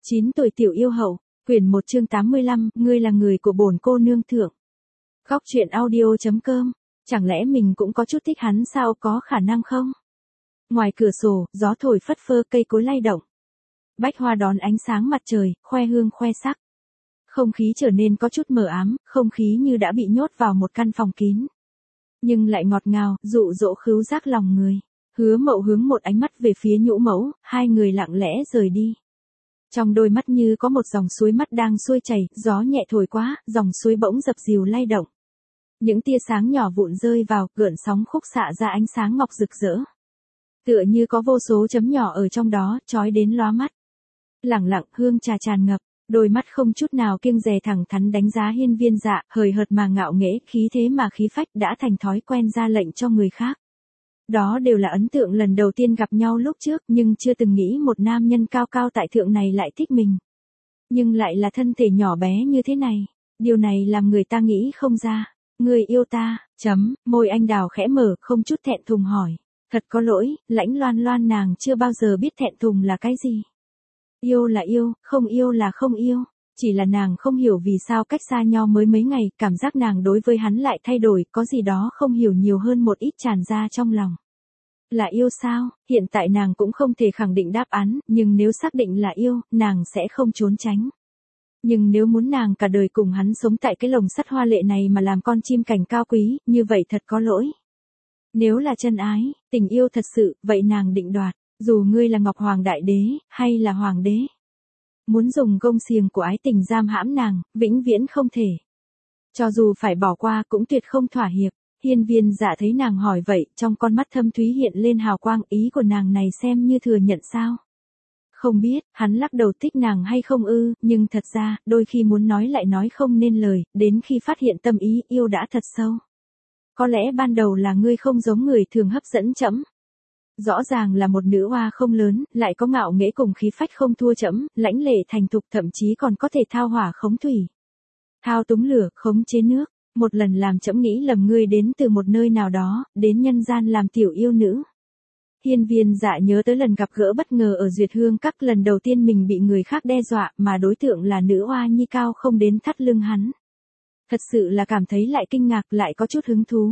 9 tuổi tiểu yêu hậu, quyển 1 chương 85, ngươi là người của bổn cô nương thượng. Góc truyện audio.com, chẳng lẽ mình cũng có chút thích hắn sao, có khả năng không? Ngoài cửa sổ, gió thổi phất phơ, cây cối lay động. Bách hoa đón ánh sáng mặt trời, khoe hương khoe sắc. Không khí trở nên có chút mờ ám, không khí như đã bị nhốt vào một căn phòng kín. Nhưng lại ngọt ngào, dụ dỗ khứu giác lòng người. Hứa Mậu hướng một ánh mắt về phía Nhũ Mẫu, hai người lặng lẽ rời đi. Trong đôi mắt như có một dòng suối mắt đang xuôi chảy, gió nhẹ thổi quá, dòng suối bỗng dập dìu lay động. Những tia sáng nhỏ vụn rơi vào, gợn sóng khúc xạ ra ánh sáng ngọc rực rỡ. Tựa như có vô số chấm nhỏ ở trong đó, chói đến lóa mắt. Lẳng lặng, hương trà tràn ngập, đôi mắt không chút nào kiêng dè thẳng thắn đánh giá Hiên Viên Dạ, hời hợt mà ngạo nghễ, khí thế mà khí phách, đã thành thói quen ra lệnh cho người khác. Đó đều là ấn tượng lần đầu tiên gặp nhau lúc trước, nhưng chưa từng nghĩ một nam nhân cao cao tại thượng này lại thích mình. Nhưng lại là thân thể nhỏ bé như thế này, điều này làm người ta nghĩ không ra. Người yêu ta, môi anh đào khẽ mở, không chút thẹn thùng hỏi. Thật có lỗi, Lãnh Loan Loan nàng chưa bao giờ biết thẹn thùng là cái gì. Yêu là yêu, không yêu là không yêu. Chỉ là nàng không hiểu vì sao cách xa nhau mới mấy ngày, cảm giác nàng đối với hắn lại thay đổi, có gì đó không hiểu nhiều hơn một ít tràn ra trong lòng. Là yêu sao? Hiện tại nàng cũng không thể khẳng định đáp án, nhưng nếu xác định là yêu, nàng sẽ không trốn tránh. Nhưng nếu muốn nàng cả đời cùng hắn sống tại cái lồng sắt hoa lệ này mà làm con chim cảnh cao quý, như vậy thật có lỗi. Nếu là chân ái, tình yêu thật sự, vậy nàng định đoạt, dù ngươi là Ngọc Hoàng Đại Đế, hay là Hoàng đế. Muốn dùng gông xiềng của ái tình giam hãm nàng, vĩnh viễn không thể. Cho dù phải bỏ qua cũng tuyệt không thỏa hiệp. Hiên Viên Dạ thấy nàng hỏi vậy, trong con mắt thâm thúy hiện lên hào quang, ý của nàng này xem như thừa nhận sao? Không biết, hắn lắc đầu, thích nàng hay không ư, nhưng thật ra, đôi khi muốn nói lại nói không nên lời, đến khi phát hiện tâm ý yêu đã thật sâu. Có lẽ ban đầu là ngươi không giống người thường hấp dẫn trẫm. Rõ ràng là một nữ oa không lớn, lại có ngạo nghễ cùng khí phách không thua trẫm, lãnh lệ thành thục, thậm chí còn có thể thao hỏa khống thủy. Thao túng lửa, khống chế nước. Một lần làm trẫm nghĩ lầm ngươi đến từ một nơi nào đó, đến nhân gian làm tiểu yêu nữ. Hiên Viên Dạ nhớ tới lần gặp gỡ bất ngờ ở Duyệt Hương Các, lần đầu tiên mình bị người khác đe dọa, mà đối tượng là nữ oa nhi cao không đến thắt lưng hắn. Thật sự là cảm thấy lại kinh ngạc, lại có chút hứng thú.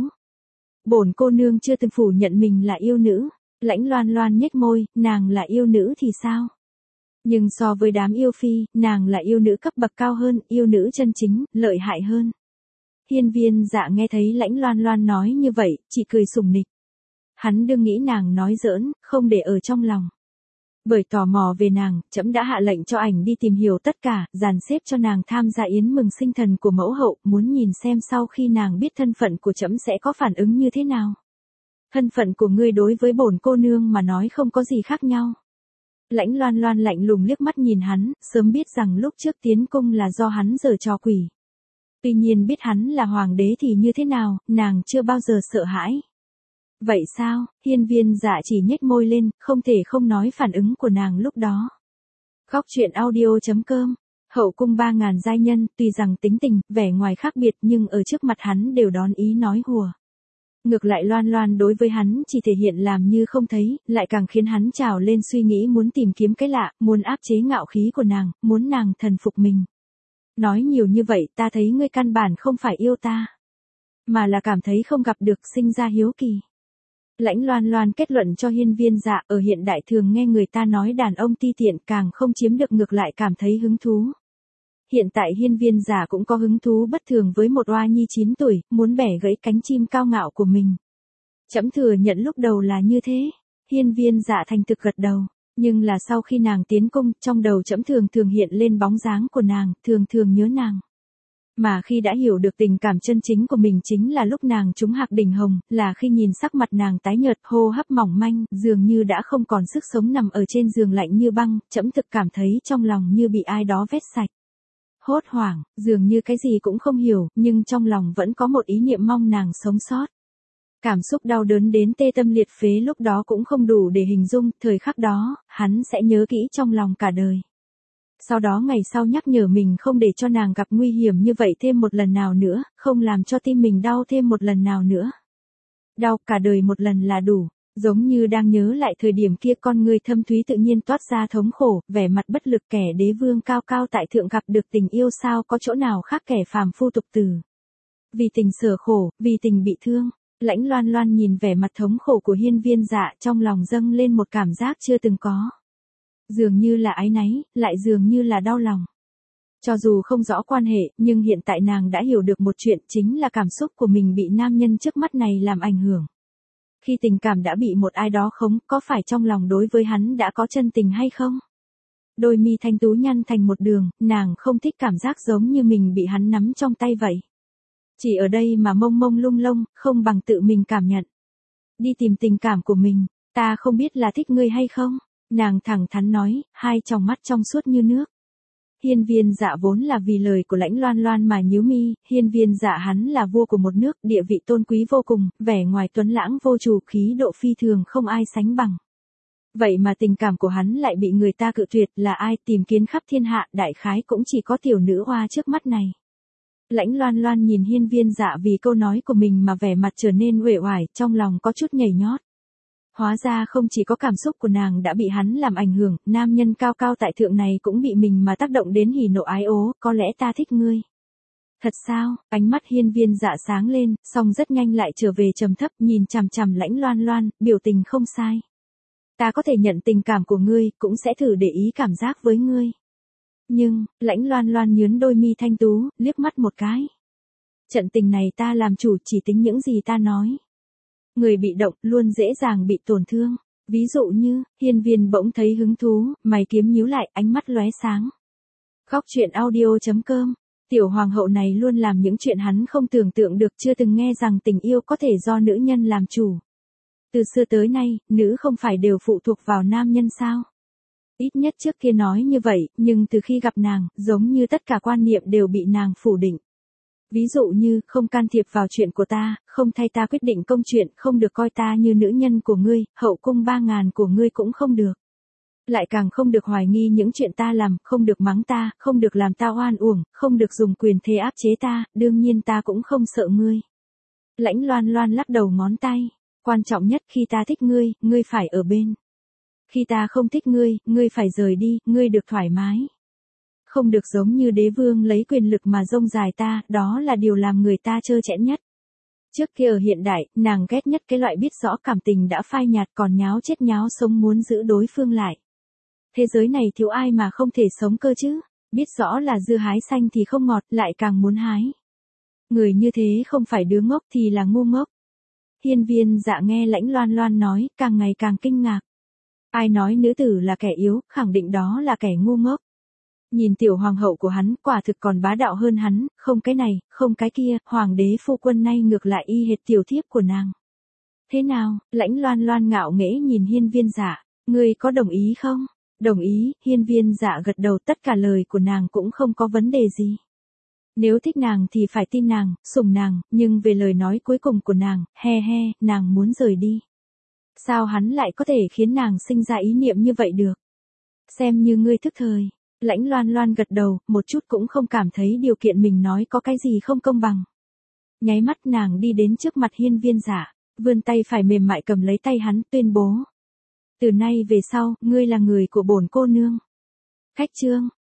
Bổn cô nương chưa từng phủ nhận mình là yêu nữ. Lãnh Loan Loan nhếch môi, nàng là yêu nữ thì sao? Nhưng so với đám yêu phi, nàng là yêu nữ cấp bậc cao hơn, yêu nữ chân chính, lợi hại hơn. Hiên Viên Dạ nghe thấy Lãnh Loan Loan nói như vậy, chỉ cười sủng nịch. Hắn đương nghĩ nàng nói giỡn, không để ở trong lòng. Bởi tò mò về nàng, trẫm đã hạ lệnh cho ảnh đi tìm hiểu tất cả, dàn xếp cho nàng tham gia yến mừng sinh thần của mẫu hậu, muốn nhìn xem sau khi nàng biết thân phận của trẫm sẽ có phản ứng như thế nào. Thân phận của ngươi đối với bổn cô nương mà nói không có gì khác nhau. Lãnh Loan Loan lạnh lùng liếc mắt nhìn hắn, sớm biết rằng lúc trước tiến cung là do hắn giở trò quỷ. Tuy nhiên biết hắn là hoàng đế thì như thế nào, nàng chưa bao giờ sợ hãi. Vậy sao? Hiên Viên Dạ chỉ nhếch môi lên, không thể không nói phản ứng của nàng lúc đó. Góc truyện audio.com, hậu cung 3000 giai nhân, tuy rằng tính tình, vẻ ngoài khác biệt nhưng ở trước mặt hắn đều đón ý nói hùa. Ngược lại Loan Loan đối với hắn chỉ thể hiện làm như không thấy, lại càng khiến hắn trào lên suy nghĩ muốn tìm kiếm cái lạ, muốn áp chế ngạo khí của nàng, muốn nàng thần phục mình. Nói nhiều như vậy, ta thấy ngươi căn bản không phải yêu ta, mà là cảm thấy không gặp được, sinh ra hiếu kỳ. Lãnh Loan Loan kết luận cho Hiên Viên Dạ, ở hiện đại thường nghe người ta nói đàn ông ti tiện, càng không chiếm được ngược lại cảm thấy hứng thú. Hiện tại Hiên Viên Dạ cũng có hứng thú bất thường với một oa nhi 9 tuổi, muốn bẻ gãy cánh chim cao ngạo của mình. Trẫm thừa nhận lúc đầu là như thế. Hiên Viên Dạ thành thực gật đầu. Nhưng là sau khi nàng tiến cung, trong đầu trẫm thường thường hiện lên bóng dáng của nàng, thường thường nhớ nàng. Mà khi đã hiểu được tình cảm chân chính của mình chính là lúc nàng trúng hạc đỉnh hồng, là khi nhìn sắc mặt nàng tái nhợt, hô hấp mỏng manh, dường như đã không còn sức sống nằm ở trên giường lạnh như băng, trẫm thực cảm thấy trong lòng như bị ai đó vét sạch. Hốt hoảng, dường như cái gì cũng không hiểu, nhưng trong lòng vẫn có một ý niệm mong nàng sống sót. Cảm xúc đau đớn đến tê tâm liệt phế lúc đó cũng không đủ để hình dung, thời khắc đó, hắn sẽ nhớ kỹ trong lòng cả đời. Sau đó ngày sau nhắc nhở mình không để cho nàng gặp nguy hiểm như vậy thêm một lần nào nữa, không làm cho tim mình đau thêm một lần nào nữa. Đau cả đời một lần là đủ. Giống như đang nhớ lại thời điểm kia, con người thâm thúy tự nhiên toát ra thống khổ, vẻ mặt bất lực. Kẻ đế vương cao cao tại thượng gặp được tình yêu sao có chỗ nào khác kẻ phàm phu tục tử. Vì tình sở khổ, vì tình bị thương. Lãnh Loan Loan nhìn vẻ mặt thống khổ của Hiên Viên Dạ, trong lòng dâng lên một cảm giác chưa từng có. Dường như là áy náy, lại dường như là đau lòng. Cho dù không rõ quan hệ, nhưng hiện tại nàng đã hiểu được một chuyện, chính là cảm xúc của mình bị nam nhân trước mắt này làm ảnh hưởng. Khi tình cảm đã bị một ai đó khống, có phải trong lòng đối với hắn đã có chân tình hay không? Đôi mi thanh tú nhăn thành một đường, nàng không thích cảm giác giống như mình bị hắn nắm trong tay vậy. Chỉ ở đây mà mông mông lung lung, không bằng tự mình cảm nhận. Đi tìm tình cảm của mình, ta không biết là thích ngươi hay không? Nàng thẳng thắn nói, hai tròng mắt trong suốt như nước. Hiên Viên Dạ vốn là vì lời của Lãnh Loan Loan mà nhíu mi. Hiên Viên Dạ hắn là vua của một nước, địa vị tôn quý vô cùng, vẻ ngoài tuấn lãng vô chủ, khí độ phi thường không ai sánh bằng. Vậy mà tình cảm của hắn lại bị người ta cự tuyệt, là ai? Tìm kiếm khắp thiên hạ, đại khái cũng chỉ có tiểu nữ hoa trước mắt này. Lãnh Loan Loan nhìn Hiên Viên Dạ vì câu nói của mình mà vẻ mặt trở nên uể oải, trong lòng có chút nhảy nhót. Hóa ra không chỉ có cảm xúc của nàng đã bị hắn làm ảnh hưởng, nam nhân cao cao tại thượng này cũng bị mình mà tác động đến hỉ nộ ái ố. Có lẽ ta thích ngươi. Thật sao? Ánh mắt Hiên Viên Dạ sáng lên, song rất nhanh lại trở về trầm thấp, nhìn chằm chằm Lãnh Loan Loan, biểu tình không sai. Ta có thể nhận tình cảm của ngươi, cũng sẽ thử để ý cảm giác với ngươi. Nhưng, Lãnh Loan Loan nhướng đôi mi thanh tú, liếc mắt một cái. Trận tình này ta làm chủ, chỉ tính những gì ta nói. Người bị động luôn dễ dàng bị tổn thương. Ví dụ như, Hiên Viên bỗng thấy hứng thú, mày kiếm nhíu lại, ánh mắt lóe sáng. Góc truyện audio.com. Tiểu hoàng hậu này luôn làm những chuyện hắn không tưởng tượng được, chưa từng nghe rằng tình yêu có thể do nữ nhân làm chủ. Từ xưa tới nay, nữ không phải đều phụ thuộc vào nam nhân sao? Ít nhất trước kia nói như vậy, nhưng từ khi gặp nàng, giống như tất cả quan niệm đều bị nàng phủ định. Ví dụ như, không can thiệp vào chuyện của ta, không thay ta quyết định công chuyện, không được coi ta như nữ nhân của ngươi, hậu cung 3000 của ngươi cũng không được. Lại càng không được hoài nghi những chuyện ta làm, không được mắng ta, không được làm ta oan uổng, không được dùng quyền thế áp chế ta, đương nhiên ta cũng không sợ ngươi. Lãnh Loan Loan lắc đầu ngón tay, quan trọng nhất khi ta thích ngươi, ngươi phải ở bên. Khi ta không thích ngươi, ngươi phải rời đi, ngươi được thoải mái. Không được giống như đế vương lấy quyền lực mà rông dài ta, đó là điều làm người ta trơ trẽn nhất. Trước kia ở hiện đại, nàng ghét nhất cái loại biết rõ cảm tình đã phai nhạt còn nháo chết nháo sống muốn giữ đối phương lại. Thế giới này thiếu ai mà không thể sống cơ chứ, biết rõ là dưa hái xanh thì không ngọt, lại càng muốn hái. Người như thế không phải đứa ngốc thì là ngu ngốc. Hiên Viên Dạ nghe Lãnh Loan Loan nói, càng ngày càng kinh ngạc. Ai nói nữ tử là kẻ yếu, khẳng định đó là kẻ ngu ngốc. Nhìn tiểu hoàng hậu của hắn, quả thực còn bá đạo hơn hắn, không cái này, không cái kia, hoàng đế phu quân nay ngược lại y hệt tiểu thiếp của nàng. Thế nào? Lãnh Loan Loan ngạo nghễ nhìn Hiên Viên Dạ, ngươi có đồng ý không? Đồng ý. Hiên Viên Dạ gật đầu, tất cả lời của nàng cũng không có vấn đề gì. Nếu thích nàng thì phải tin nàng, sủng nàng, nhưng về lời nói cuối cùng của nàng, nàng muốn rời đi. Sao hắn lại có thể khiến nàng sinh ra ý niệm như vậy được? Xem như ngươi thức thời. Lãnh Loan Loan gật đầu, một chút cũng không cảm thấy điều kiện mình nói có cái gì không công bằng. Nháy mắt nàng đi đến trước mặt Hiên Viên Dạ, vươn tay phải mềm mại cầm lấy tay hắn, tuyên bố. Từ nay về sau, ngươi là người của bổn cô nương. Khách chương.